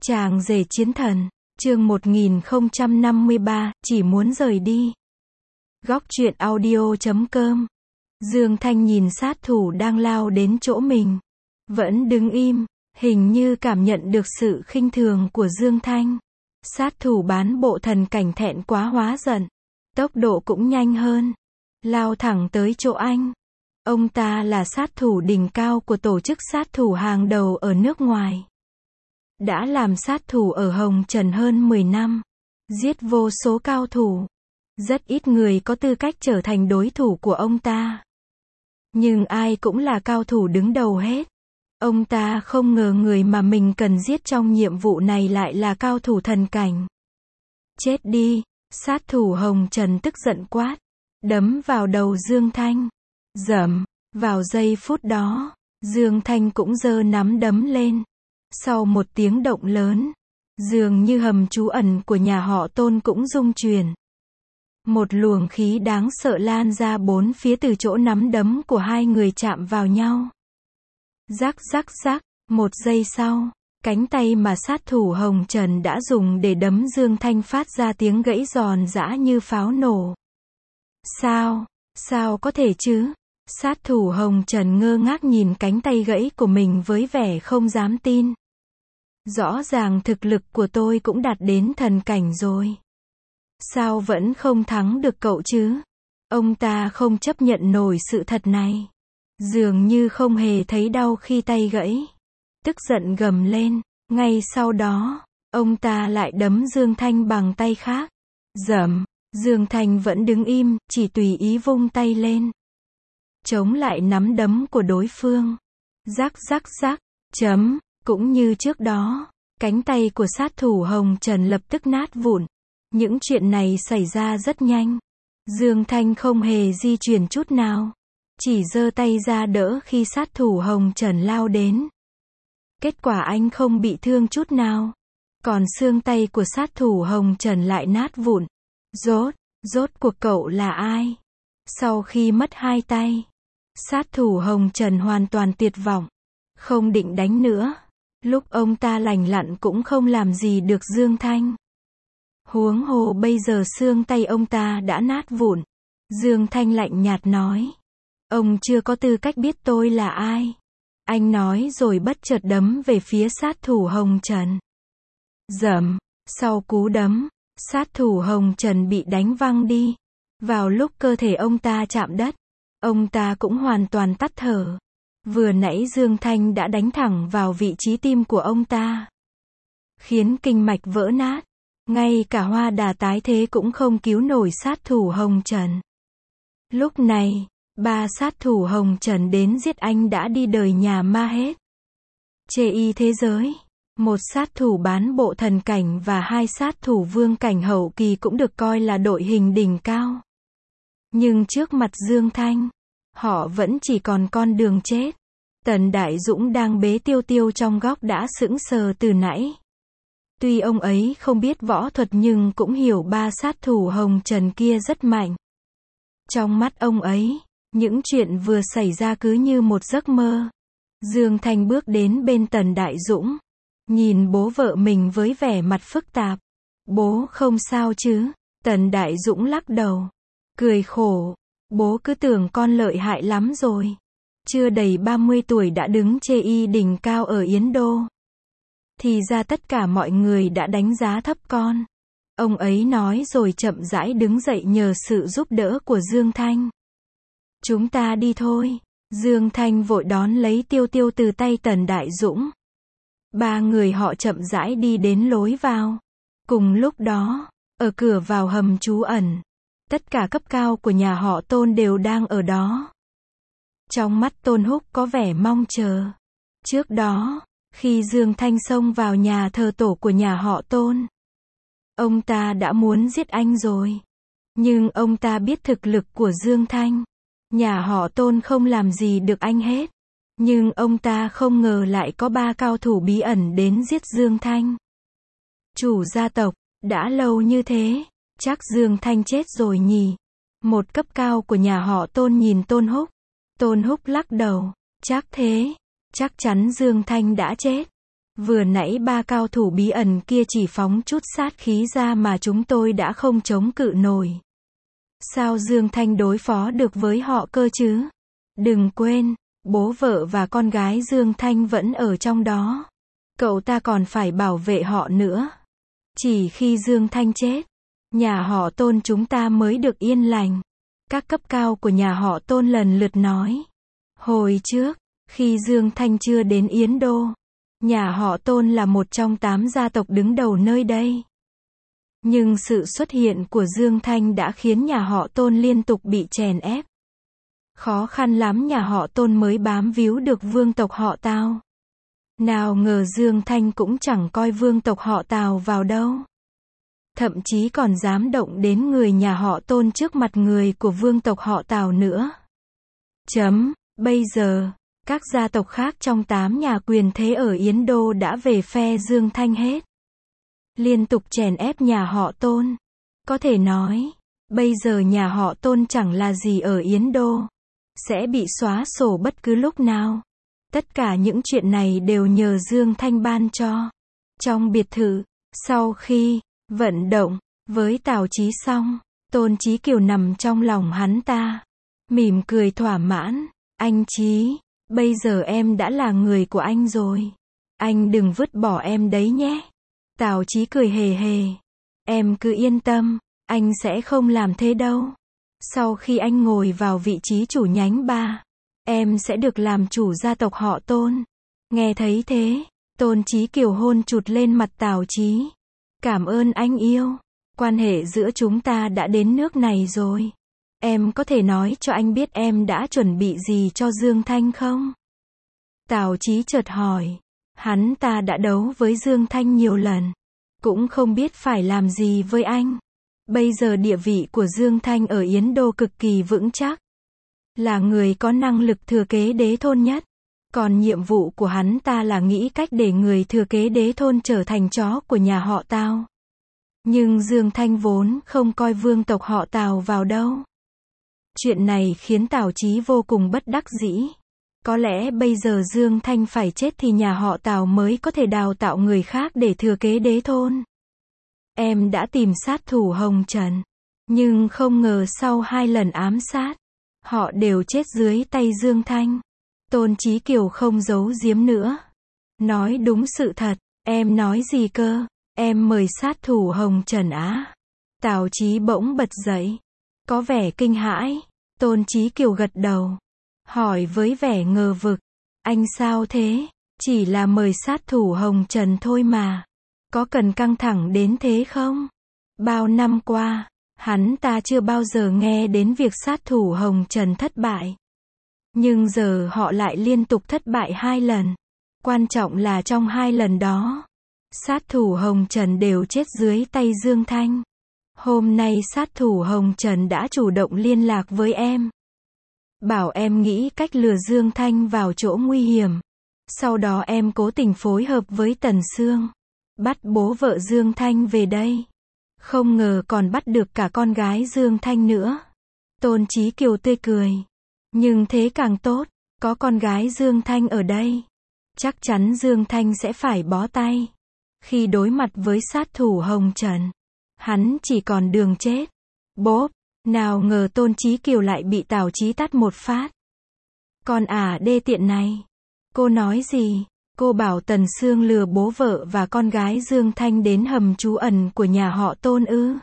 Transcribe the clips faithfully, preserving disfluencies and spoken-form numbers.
Chàng rể chiến thần, chương một nghìn không trăm năm mươi ba, chỉ muốn rời đi. Góc truyện audio chấm com. Dương Thanh nhìn sát thủ đang lao đến chỗ mình. Vẫn đứng im, hình như cảm nhận được sự khinh thường của Dương Thanh. Sát thủ bán bộ thần cảnh thẹn quá hóa giận. Tốc độ cũng nhanh hơn. Lao thẳng tới chỗ anh. Ông ta là sát thủ đỉnh cao của tổ chức sát thủ hàng đầu ở nước ngoài. Đã làm sát thủ ở Hồng Trần hơn mười năm. Giết vô số cao thủ. Rất ít người có tư cách trở thành đối thủ của ông ta. Nhưng ai cũng là cao thủ đứng đầu hết. Ông ta không ngờ người mà mình cần giết trong nhiệm vụ này lại là cao thủ thần cảnh. Chết đi, sát thủ Hồng Trần tức giận quát. Đấm vào đầu Dương Thanh. Dẫm, vào giây phút đó, Dương Thanh cũng giơ nắm đấm lên. Sau một tiếng động lớn, dường như hầm trú ẩn của nhà họ Tôn cũng rung chuyển. Một luồng khí đáng sợ lan ra bốn phía từ chỗ nắm đấm của hai người chạm vào nhau. Rắc rắc rắc, một giây sau, cánh tay mà sát thủ Hồng Trần đã dùng để đấm Dương Thanh phát ra tiếng gãy giòn giã như pháo nổ. Sao? Sao có thể chứ? Sát thủ Hồng Trần ngơ ngác nhìn cánh tay gãy của mình với vẻ không dám tin. Rõ ràng thực lực của tôi cũng đạt đến thần cảnh rồi. Sao vẫn không thắng được cậu chứ? Ông ta không chấp nhận nổi sự thật này. Dường như không hề thấy đau khi tay gãy. Tức giận gầm lên. Ngay sau đó, ông ta lại đấm Dương Thanh bằng tay khác. Dẫm, Dương Thanh vẫn đứng im, chỉ tùy ý vung tay lên. Chống lại nắm đấm của đối phương. Rắc rắc rắc, chấm. Cũng như trước đó, cánh tay của sát thủ Hồng Trần lập tức nát vụn. Những chuyện này xảy ra rất nhanh. Dương Thanh không hề di chuyển chút nào. Chỉ giơ tay ra đỡ khi sát thủ Hồng Trần lao đến. Kết quả anh không bị thương chút nào. Còn xương tay của sát thủ Hồng Trần lại nát vụn. Rốt, rốt cuộc cậu là ai? Sau khi mất hai tay, sát thủ Hồng Trần hoàn toàn tuyệt vọng. Không định đánh nữa. Lúc ông ta lành lặn cũng không làm gì được Dương Thanh. Huống hồ bây giờ xương tay ông ta đã nát vụn. Dương Thanh lạnh nhạt nói. Ông chưa có tư cách biết tôi là ai. Anh nói rồi bất chợt đấm về phía sát thủ Hồng Trần. Dẫm, sau cú đấm, sát thủ Hồng Trần bị đánh văng đi. Vào lúc cơ thể ông ta chạm đất, ông ta cũng hoàn toàn tắt thở. Vừa nãy Dương Thanh đã đánh thẳng vào vị trí tim của ông ta, khiến kinh mạch vỡ nát. Ngay cả Hoa Đà tái thế cũng không cứu nổi sát thủ Hồng Trần. Lúc này, ba sát thủ Hồng Trần đến giết anh đã đi đời nhà ma hết. Chê y thế giới, một sát thủ bán bộ thần cảnh và hai sát thủ vương cảnh hậu kỳ cũng được coi là đội hình đỉnh cao. Nhưng trước mặt Dương Thanh, họ vẫn chỉ còn con đường chết. Tần Đại Dũng đang bế Tiêu Tiêu trong góc đã sững sờ từ nãy. Tuy ông ấy không biết võ thuật nhưng cũng hiểu ba sát thủ Hồng Trần kia rất mạnh. Trong mắt ông ấy, những chuyện vừa xảy ra cứ như một giấc mơ. Dương Thanh bước đến bên Tần Đại Dũng, nhìn bố vợ mình với vẻ mặt phức tạp. Bố không sao chứ? Tần Đại Dũng lắc đầu, cười khổ. Bố cứ tưởng con lợi hại lắm rồi. Chưa đầy ba mươi tuổi đã đứng chê y đỉnh cao ở Yến Đô. Thì ra tất cả mọi người đã đánh giá thấp con. Ông ấy nói rồi chậm rãi đứng dậy nhờ sự giúp đỡ của Dương Thanh. Chúng ta đi thôi. Dương Thanh vội đón lấy Tiêu Tiêu từ tay Tần Đại Dũng. Ba người họ chậm rãi đi đến lối vào. Cùng lúc đó, ở cửa vào hầm trú ẩn, tất cả cấp cao của nhà họ Tôn đều đang ở đó. Trong mắt Tôn Húc có vẻ mong chờ. Trước đó, khi Dương Thanh xông vào nhà thờ tổ của nhà họ Tôn, ông ta đã muốn giết anh rồi. Nhưng ông ta biết thực lực của Dương Thanh. Nhà họ Tôn không làm gì được anh hết. Nhưng ông ta không ngờ lại có ba cao thủ bí ẩn đến giết Dương Thanh. Chủ gia tộc, đã lâu như thế, chắc Dương Thanh chết rồi nhỉ? Một cấp cao của nhà họ Tôn nhìn Tôn Húc. Tôn Húc lắc đầu, chắc thế, chắc chắn Dương Thanh đã chết. Vừa nãy ba cao thủ bí ẩn kia chỉ phóng chút sát khí ra mà chúng tôi đã không chống cự nổi. Sao Dương Thanh đối phó được với họ cơ chứ? Đừng quên, bố vợ và con gái Dương Thanh vẫn ở trong đó. Cậu ta còn phải bảo vệ họ nữa. Chỉ khi Dương Thanh chết, nhà họ Tôn chúng ta mới được yên lành. Các cấp cao của nhà họ Tôn lần lượt nói. Hồi trước, khi Dương Thanh chưa đến Yến Đô, nhà họ Tôn là một trong tám gia tộc đứng đầu nơi đây. Nhưng sự xuất hiện của Dương Thanh đã khiến nhà họ Tôn liên tục bị chèn ép. Khó khăn lắm nhà họ Tôn mới bám víu được vương tộc họ Tào. Nào ngờ Dương Thanh cũng chẳng coi vương tộc họ Tào vào đâu. Thậm chí còn dám động đến người nhà họ Tôn trước mặt người của vương tộc họ Tào nữa. Chấm, bây giờ, các gia tộc khác trong tám nhà quyền thế ở Yến Đô đã về phe Dương Thanh hết. Liên tục chèn ép nhà họ Tôn. Có thể nói, bây giờ nhà họ Tôn chẳng là gì ở Yến Đô. Sẽ bị xóa sổ bất cứ lúc nào. Tất cả những chuyện này đều nhờ Dương Thanh ban cho. Trong biệt thự, sau khi vận động với Tào Chí xong, Tôn Chí Kiều nằm trong lòng hắn ta, mỉm cười thỏa mãn. Anh Chí, bây giờ em đã là người của anh rồi. Anh đừng vứt bỏ em đấy nhé. Tào Chí cười hề hề. Em cứ yên tâm, anh sẽ không làm thế đâu. Sau khi anh ngồi vào vị trí chủ nhánh ba, em sẽ được làm chủ gia tộc họ Tôn. Nghe thấy thế, Tôn Chí Kiều hôn chụt lên mặt Tào Chí. Cảm ơn anh yêu. Quan hệ giữa chúng ta đã đến nước này rồi. Em có thể nói cho anh biết em đã chuẩn bị gì cho Dương Thanh không? Tào Chí chợt hỏi. Hắn ta đã đấu với Dương Thanh nhiều lần. Cũng không biết phải làm gì với anh. Bây giờ địa vị của Dương Thanh ở Yến Đô cực kỳ vững chắc. Là người có năng lực thừa kế đế thôn nhất. Còn nhiệm vụ của hắn ta là nghĩ cách để người thừa kế đế thôn trở thành chó của nhà họ Tào. Nhưng Dương Thanh vốn không coi vương tộc họ Tào vào đâu. Chuyện này khiến Tào Chí vô cùng bất đắc dĩ. Có lẽ bây giờ Dương Thanh phải chết thì nhà họ Tào mới có thể đào tạo người khác để thừa kế đế thôn. Em đã tìm sát thủ Hồng Trần. Nhưng không ngờ sau hai lần ám sát, họ đều chết dưới tay Dương Thanh. Tôn Chí Kiều không giấu giếm nữa. Nói đúng sự thật. Em nói gì cơ? Em mời sát thủ Hồng Trần á? Tào Chí bỗng bật dậy. Có vẻ kinh hãi. Tôn Chí Kiều gật đầu. Hỏi với vẻ ngờ vực. Anh sao thế? Chỉ là mời sát thủ Hồng Trần thôi mà. Có cần căng thẳng đến thế không? Bao năm qua, hắn ta chưa bao giờ nghe đến việc sát thủ Hồng Trần thất bại. Nhưng giờ họ lại liên tục thất bại hai lần. Quan trọng là trong hai lần đó, sát thủ Hồng Trần đều chết dưới tay Dương Thanh. Hôm nay sát thủ Hồng Trần đã chủ động liên lạc với em. Bảo em nghĩ cách lừa Dương Thanh vào chỗ nguy hiểm. Sau đó em cố tình phối hợp với Tần Sương. Bắt bố vợ Dương Thanh về đây. Không ngờ còn bắt được cả con gái Dương Thanh nữa. Tôn Chí Kiều tươi cười. Nhưng thế càng tốt, có con gái Dương Thanh ở đây. Chắc chắn Dương Thanh sẽ phải bó tay. Khi đối mặt với sát thủ Hồng Trần, hắn chỉ còn đường chết. Bốp, nào ngờ Tôn Chí Kiều lại bị Tào Chí tát một phát. Con ả đê tiện này. Cô nói gì? Cô bảo Tần Sương lừa bố vợ và con gái Dương Thanh đến hầm trú ẩn của nhà họ Tôn ư?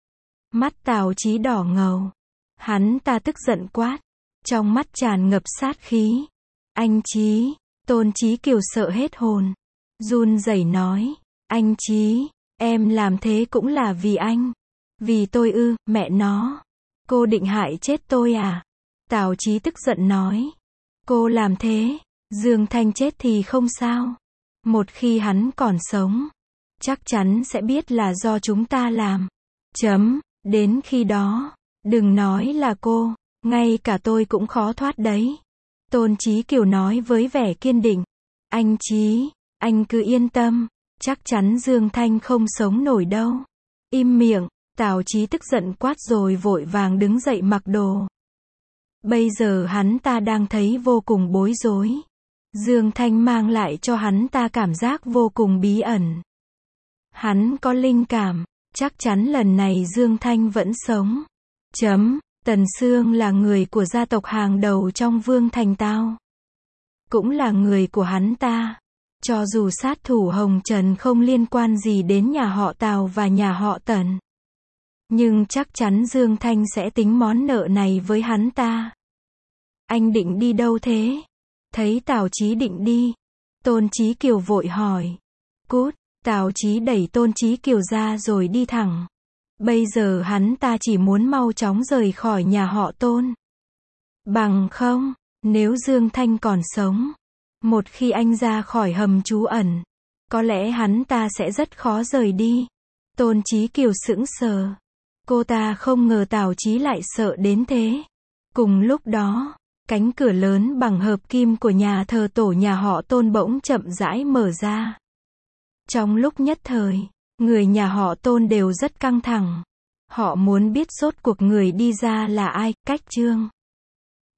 Mắt Tào Chí đỏ ngầu. Hắn ta tức giận quát. Trong mắt tràn ngập sát khí. Anh Chí. Tôn Chí Kiều sợ hết hồn. Run rẩy nói. Anh Chí, em làm thế cũng là vì anh. Vì tôi ư, mẹ nó. Cô định hại chết tôi à? Tào Chí tức giận nói. Cô làm thế, Dương Thanh chết thì không sao. Một khi hắn còn sống, chắc chắn sẽ biết là do chúng ta làm. Chấm, đến khi đó, đừng nói là cô, ngay cả tôi cũng khó thoát đấy. Tôn Chí Kiều nói với vẻ kiên định. Anh Chí, anh cứ yên tâm, chắc chắn Dương Thanh không sống nổi đâu. Im miệng, Tào Chí tức giận quát rồi vội vàng đứng dậy mặc đồ. Bây giờ hắn ta đang thấy vô cùng bối rối. Dương Thanh mang lại cho hắn ta cảm giác vô cùng bí ẩn. Hắn có linh cảm, chắc chắn lần này Dương Thanh vẫn sống. Chấm, Tần Sương là người của gia tộc hàng đầu trong Vương Thành Tao. Cũng là người của hắn ta. Cho dù sát thủ Hồng Trần không liên quan gì đến nhà họ Tào và nhà họ Tần. Nhưng chắc chắn Dương Thanh sẽ tính món nợ này với hắn ta. Anh định đi đâu thế? Thấy Tào Chí định đi. Tôn Chí Kiều vội hỏi. Cút, Tào Chí đẩy Tôn Chí Kiều ra rồi đi thẳng. Bây giờ hắn ta chỉ muốn mau chóng rời khỏi nhà họ Tôn. Bằng không, nếu Dương Thanh còn sống, một khi anh ra khỏi hầm trú ẩn, có lẽ hắn ta sẽ rất khó rời đi. Tôn Chí Kiều sững sờ. Cô ta không ngờ Tào Chí lại sợ đến thế. Cùng lúc đó, cánh cửa lớn bằng hợp kim của nhà thờ tổ nhà họ Tôn bỗng chậm rãi mở ra. Trong lúc nhất thời, người nhà họ Tôn đều rất căng thẳng. Họ muốn biết rốt cuộc người đi ra là ai. Cách chương